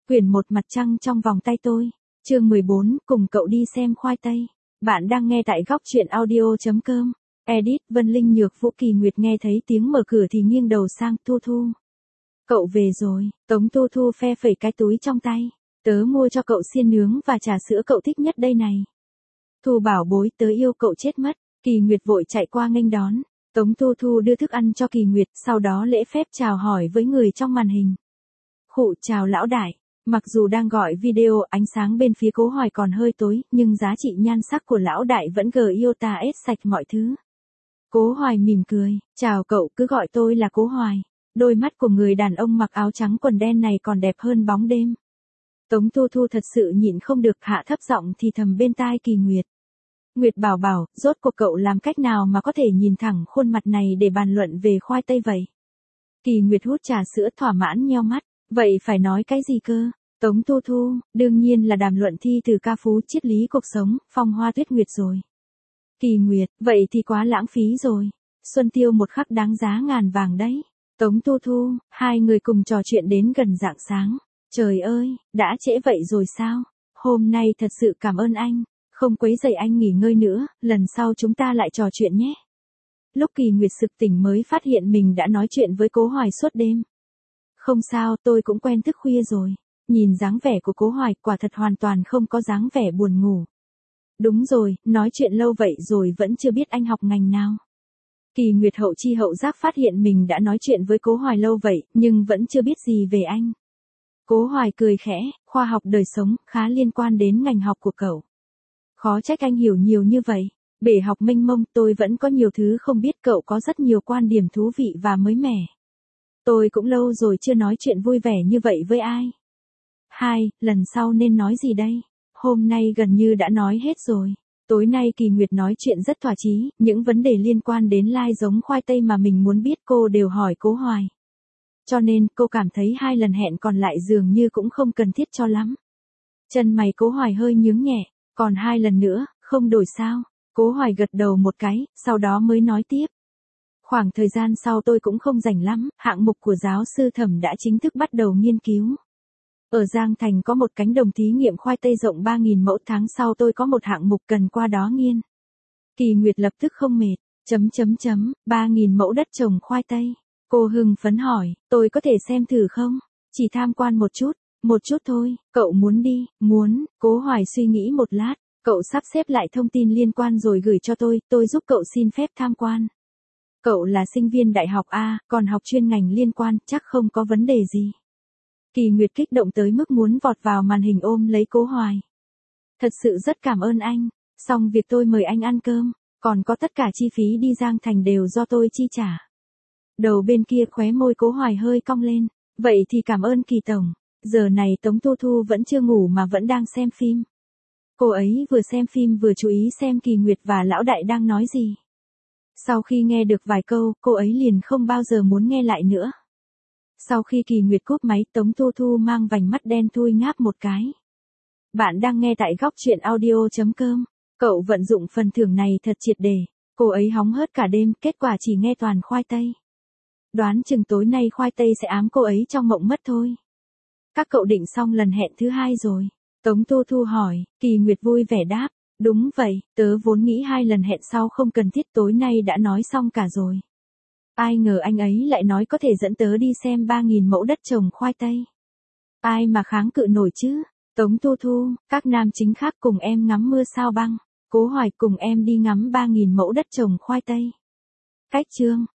Quyển 1 mặt trăng trong vòng tay tôi. Chương 14, cùng cậu đi xem khoai tây. Bạn đang nghe tại góc truyện audio.com. Edit Vân Linh Nhược Vũ. Kỳ Nguyệt nghe thấy tiếng mở cửa thì nghiêng đầu sang. Thu Thu. Cậu về rồi. Tống Thu Thu phe phẩy cái túi trong tay. Tớ mua cho cậu xiên nướng và trà sữa cậu thích nhất đây này. Thu bảo bối, tớ yêu cậu chết mất. Kỳ Nguyệt vội chạy qua nghênh đón. Tống Thu Thu đưa thức ăn cho Kỳ Nguyệt, sau đó lễ phép chào hỏi với người trong màn hình. Khụ chào lão đại. Mặc dù đang gọi video, ánh sáng bên phía Cố Hoài còn hơi tối, nhưng giá trị nhan sắc của lão đại vẫn iota ết sạch mọi thứ. Cố Hoài mỉm cười, chào cậu, cứ gọi tôi là Cố Hoài. Đôi mắt của người đàn ông mặc áo trắng quần đen này còn đẹp hơn bóng đêm. Tống Thu Thu thật sự nhịn không được, hạ thấp giọng thì thầm bên tai Kỳ Nguyệt. Nguyệt bảo bảo, rốt cuộc cậu làm cách nào mà có thể nhìn thẳng khuôn mặt này để bàn luận về khoai tây vậy? Kỳ Nguyệt hút trà sữa thỏa mãn nheo mắt, vậy phải nói cái gì cơ? Tống Thu Thu, đương nhiên là đàm luận thi từ ca phú triết lý cuộc sống, phong hoa tuyết nguyệt rồi. Kỳ Nguyệt, vậy thì quá lãng phí rồi. Xuân tiêu một khắc đáng giá ngàn vàng đấy. Tống Thu Thu, hai người cùng trò chuyện đến gần rạng sáng. Trời ơi, đã trễ vậy rồi sao? Hôm nay thật sự cảm ơn anh. Không quấy rầy anh nghỉ ngơi nữa, lần sau chúng ta lại trò chuyện nhé. Lúc Kỳ Nguyệt sực tỉnh mới phát hiện mình đã nói chuyện với Cố Hoài suốt đêm. Không sao, tôi cũng quen thức khuya rồi. Nhìn dáng vẻ của Cố Hoài quả thật hoàn toàn không có dáng vẻ buồn ngủ. Đúng rồi, nói chuyện lâu vậy rồi vẫn chưa biết anh học ngành nào. Kỳ Nguyệt hậu chi hậu giác phát hiện mình đã nói chuyện với Cố Hoài lâu vậy, nhưng vẫn chưa biết gì về anh. Cố Hoài cười khẽ, khoa học đời sống, khá liên quan đến ngành học của cậu. Khó trách anh hiểu nhiều như vậy. Bể học mênh mông, tôi vẫn có nhiều thứ không biết, cậu có rất nhiều quan điểm thú vị và mới mẻ. Tôi cũng lâu rồi chưa nói chuyện vui vẻ như vậy với ai. Lần sau nên nói gì đây? Hôm nay gần như đã nói hết rồi. Tối nay Kỳ Nguyệt nói chuyện rất thỏa chí, những vấn đề liên quan đến lai giống khoai tây mà mình muốn biết cô đều hỏi Cố Hoài. Cho nên cô cảm thấy 2 lần hẹn còn lại dường như cũng không cần thiết cho lắm. Chân mày Cố Hoài hơi nhướng nhẹ, còn 2 lần nữa, không đổi sao? Cố Hoài gật đầu một cái, sau đó mới nói tiếp. Khoảng thời gian sau tôi cũng không rảnh lắm, hạng mục của giáo sư Thẩm đã chính thức bắt đầu nghiên cứu. Ở Giang Thành có một cánh đồng thí nghiệm khoai tây rộng 3.000 mẫu, tháng sau tôi có một hạng mục cần qua đó nghiên. Kỳ Nguyệt lập tức không mệt, 3.000 mẫu đất trồng khoai tây. Cô hưng phấn hỏi, tôi có thể xem thử không? Chỉ tham quan một chút thôi, cậu muốn đi? Muốn. Cố Hoài suy nghĩ một lát, cậu sắp xếp lại thông tin liên quan rồi gửi cho tôi giúp cậu xin phép tham quan. Cậu là sinh viên đại học A, còn học chuyên ngành liên quan, chắc không có vấn đề gì. Kỳ Nguyệt kích động tới mức muốn vọt vào màn hình ôm lấy Cố Hoài. Thật sự rất cảm ơn anh, xong việc tôi mời anh ăn cơm, còn có tất cả chi phí đi Giang Thành đều do tôi chi trả. Đầu bên kia khóe môi Cố Hoài hơi cong lên, vậy thì cảm ơn Kỳ tổng. Giờ này Tống Thu Thu vẫn chưa ngủ mà vẫn đang xem phim. Cô ấy vừa xem phim vừa chú ý xem Kỳ Nguyệt và lão đại đang nói gì. Sau khi nghe được vài câu, cô ấy liền không bao giờ muốn nghe lại nữa. Sau khi Kỳ Nguyệt cúp máy, Tống Thu Thu mang vành mắt đen thui ngáp một cái. Bạn đang nghe tại góc truyện audio.com. Cậu vận dụng phần thưởng này thật triệt để. Cô ấy hóng hớt cả đêm, kết quả chỉ nghe toàn khoai tây. Đoán chừng tối nay khoai tây sẽ ám cô ấy trong mộng mất thôi. Các cậu định xong lần hẹn thứ 2 rồi? Tống Thu Thu hỏi. Kỳ Nguyệt vui vẻ đáp. Đúng vậy, tớ vốn nghĩ 2 lần hẹn sau không cần thiết, tối nay đã nói xong cả rồi. Ai ngờ anh ấy lại nói có thể dẫn tớ đi xem 3.000 mẫu đất trồng khoai tây. Ai mà kháng cự nổi chứ? Tống Thu Thu, các nam chính khác cùng em ngắm mưa sao băng. Cố Hoài cùng em đi ngắm 3.000 mẫu đất trồng khoai tây. Cách chương.